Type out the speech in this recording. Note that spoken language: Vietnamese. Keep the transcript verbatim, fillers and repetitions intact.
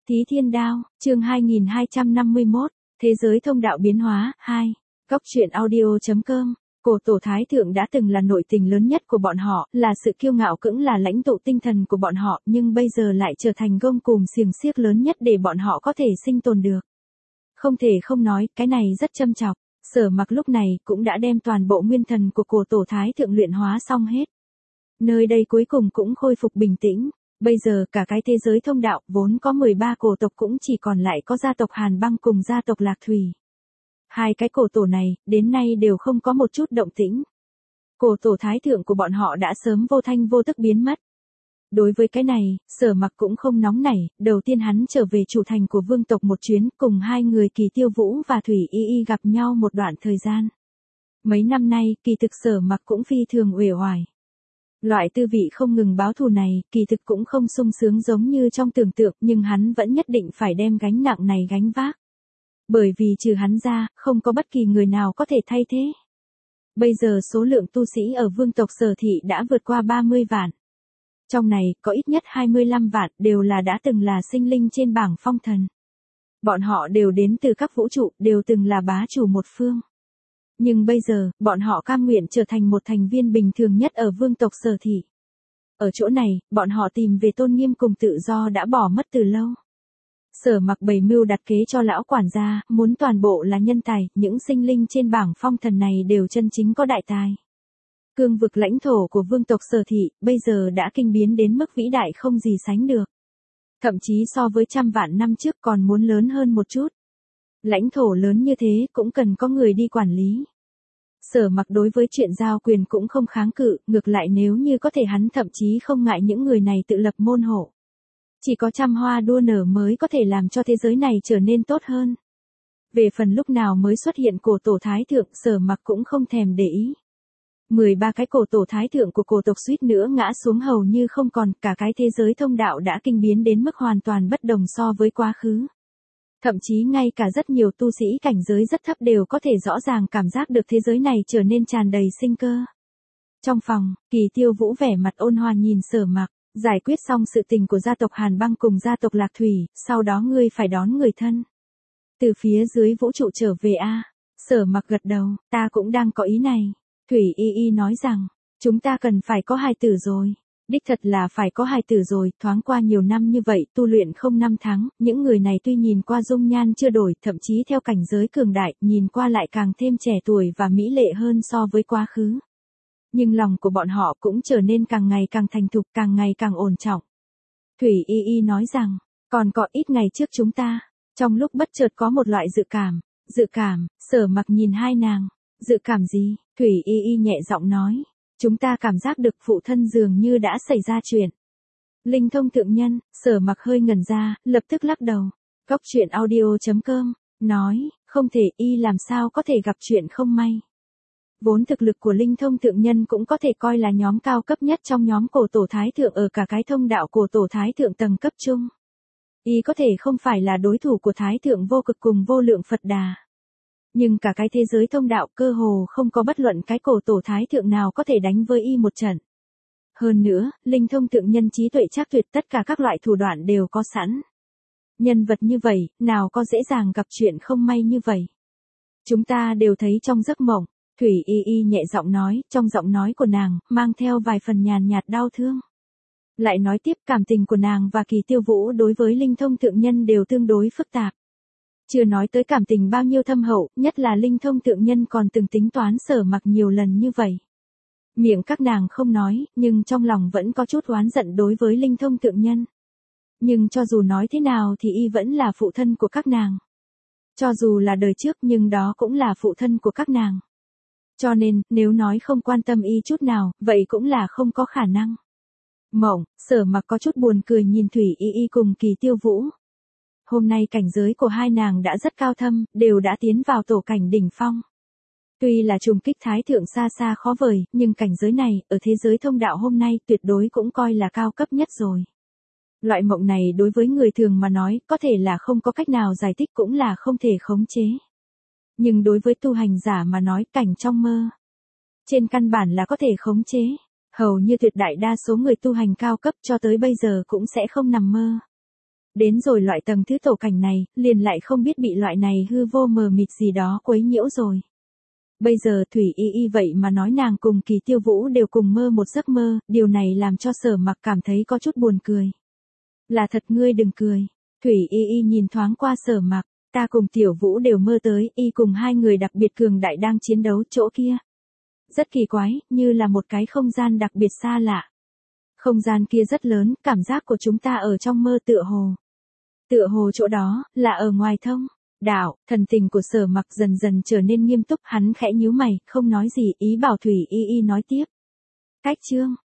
Thí Thiên Đao, chương hai nghìn hai trăm năm mươi mốt, Thế giới thông đạo biến hóa, hai. Góc truyện audio.com. Cổ tổ Thái Thượng đã từng là nội tình lớn nhất của bọn họ, là sự kiêu ngạo cũng là lãnh tụ tinh thần của bọn họ, nhưng bây giờ lại trở thành gông cùm xiềng xiếc lớn nhất để bọn họ có thể sinh tồn được. Không thể không nói, cái này rất châm chọc. Sở Mặc lúc này cũng đã đem toàn bộ nguyên thần của cổ tổ Thái Thượng luyện hóa xong hết. Nơi đây cuối cùng cũng khôi phục bình tĩnh. Bây giờ cả cái thế giới thông đạo vốn có mười ba cổ tộc cũng chỉ còn lại có gia tộc Hàn Băng cùng gia tộc Lạc Thủy. Hai cái cổ tổ này, đến nay đều không có một chút động tĩnh. Cổ tổ Thái Thượng của bọn họ đã sớm vô thanh vô tức biến mất. Đối với cái này, Sở Mặc cũng không nóng nảy, đầu tiên hắn trở về chủ thành của vương tộc một chuyến, cùng hai người Kỳ Tiêu Vũ và Thủy Y Y gặp nhau một đoạn thời gian. Mấy năm nay, kỳ thực Sở Mặc cũng phi thường uể oải. Loại tư vị không ngừng báo thù này, kỳ thực cũng không sung sướng giống như trong tưởng tượng, nhưng hắn vẫn nhất định phải đem gánh nặng này gánh vác. Bởi vì trừ hắn ra, không có bất kỳ người nào có thể thay thế. Bây giờ số lượng tu sĩ ở vương tộc Sở Thị đã vượt qua ba mươi vạn. Trong này, có ít nhất hai mươi lăm vạn đều là đã từng là sinh linh trên bảng phong thần. Bọn họ đều đến từ các vũ trụ, đều từng là bá chủ một phương. Nhưng bây giờ, bọn họ cam nguyện trở thành một thành viên bình thường nhất ở vương tộc Sở Thị. Ở chỗ này, bọn họ tìm về tôn nghiêm cùng tự do đã bỏ mất từ lâu. Sở Mặc bày mưu đặt kế cho lão quản gia, muốn toàn bộ là nhân tài, những sinh linh trên bảng phong thần này đều chân chính có đại tài. Cương vực lãnh thổ của vương tộc Sở Thị, bây giờ đã kinh biến đến mức vĩ đại không gì sánh được. Thậm chí so với trăm vạn năm trước còn muốn lớn hơn một chút. Lãnh thổ lớn như thế cũng cần có người đi quản lý. Sở Mặc đối với chuyện giao quyền cũng không kháng cự, ngược lại nếu như có thể hắn thậm chí không ngại những người này tự lập môn hộ. Chỉ có trăm hoa đua nở mới có thể làm cho thế giới này trở nên tốt hơn. Về phần lúc nào mới xuất hiện cổ tổ Thái Thượng, Sở Mặc cũng không thèm để ý. mười ba cái cổ tổ Thái Thượng của cổ tộc suýt nữa ngã xuống hầu như không còn, cả cái thế giới thông đạo đã kinh biến đến mức hoàn toàn bất đồng so với quá khứ. Thậm chí ngay cả rất nhiều tu sĩ cảnh giới rất thấp đều có thể rõ ràng cảm giác được thế giới này trở nên tràn đầy sinh cơ. Trong phòng, Kỳ Tiêu Vũ vẻ mặt ôn hòa nhìn Sở Mặc, giải quyết xong sự tình của gia tộc Hàn Băng cùng gia tộc Lạc Thủy, sau đó ngươi phải đón người thân. Từ phía dưới vũ trụ trở về a. À? Sở Mặc gật đầu, ta cũng đang có ý này. Thủy Y Y nói rằng, chúng ta cần phải có hài tử rồi. Đích thật là phải có hài tử rồi, thoáng qua nhiều năm như vậy, tu luyện không năm tháng, những người này tuy nhìn qua dung nhan chưa đổi, thậm chí theo cảnh giới cường đại, nhìn qua lại càng thêm trẻ tuổi và mỹ lệ hơn so với quá khứ. Nhưng lòng của bọn họ cũng trở nên càng ngày càng thành thục, càng ngày càng ổn trọng. Thủy Y Y nói rằng, còn có ít ngày trước chúng ta, trong lúc bất chợt có một loại dự cảm, dự cảm, Sở Mặc nhìn hai nàng, dự cảm gì, Thủy Y Y nhẹ giọng nói. Chúng ta cảm giác được phụ thân dường như đã xảy ra chuyện. Linh thông thượng nhân, Sở Mặc hơi ngẩn ra, lập tức lắc đầu. Góc truyện audio.com, nói, không thể y làm sao có thể gặp chuyện không may. Vốn thực lực của Linh thông thượng nhân cũng có thể coi là nhóm cao cấp nhất trong nhóm cổ tổ Thái Thượng ở cả cái thông đạo cổ tổ Thái Thượng tầng cấp trung. Y có thể không phải là đối thủ của Thái Thượng vô cực cùng vô lượng Phật Đà. Nhưng cả cái thế giới thông đạo cơ hồ không có bất luận cái cổ tổ Thái Thượng nào có thể đánh với y một trận. Hơn nữa, Linh thông thượng nhân trí tuệ trác tuyệt, tất cả các loại thủ đoạn đều có sẵn. Nhân vật như vậy, nào có dễ dàng gặp chuyện không may như vậy. Chúng ta đều thấy trong giấc mộng, Thủy Y Y nhẹ giọng nói, trong giọng nói của nàng, mang theo vài phần nhàn nhạt đau thương. Lại nói tiếp, cảm tình của nàng và Kỳ Tiêu Vũ đối với Linh thông thượng nhân đều tương đối phức tạp. Chưa nói tới cảm tình bao nhiêu thâm hậu, nhất là Linh thông thượng nhân còn từng tính toán Sở Mặc nhiều lần như vậy. Miệng các nàng không nói, nhưng trong lòng vẫn có chút oán giận đối với Linh thông thượng nhân. Nhưng cho dù nói thế nào thì y vẫn là phụ thân của các nàng. Cho dù là đời trước nhưng đó cũng là phụ thân của các nàng. Cho nên, nếu nói không quan tâm y chút nào, vậy cũng là không có khả năng. Mộng, Sở Mặc có chút buồn cười nhìn Thủy Y Y cùng Kỳ Tiêu Vũ. Hôm nay cảnh giới của hai nàng đã rất cao thâm, đều đã tiến vào tổ cảnh đỉnh phong. Tuy là trùng kích Thái Thượng xa xa khó vời, nhưng cảnh giới này, ở thế giới thông đạo hôm nay tuyệt đối cũng coi là cao cấp nhất rồi. Loại mộng này đối với người thường mà nói, có thể là không có cách nào giải thích cũng là không thể khống chế. Nhưng đối với tu hành giả mà nói, cảnh trong mơ, trên căn bản là có thể khống chế. Hầu như tuyệt đại đa số người tu hành cao cấp cho tới bây giờ cũng sẽ không nằm mơ. Đến rồi loại tầng thứ tổ cảnh này, liền lại không biết bị loại này hư vô mờ mịt gì đó quấy nhiễu rồi. Bây giờ Thủy Y Y vậy mà nói nàng cùng Kỳ Tiêu Vũ đều cùng mơ một giấc mơ, điều này làm cho Sở Mặc cảm thấy có chút buồn cười. Là thật ngươi đừng cười. Thủy Y Y nhìn thoáng qua Sở Mặc, ta cùng Tiểu Vũ đều mơ tới, y cùng hai người đặc biệt cường đại đang chiến đấu chỗ kia. Rất kỳ quái, như là một cái không gian đặc biệt xa lạ. Không gian kia rất lớn, cảm giác của chúng ta ở trong mơ tựa hồ. Tựa hồ chỗ đó, là ở ngoài thông. Đạo, thần tình của Sở Mặc dần dần trở nên nghiêm túc, hắn khẽ nhíu mày, không nói gì, ý bảo Thủy Y Y nói tiếp. Cách chương,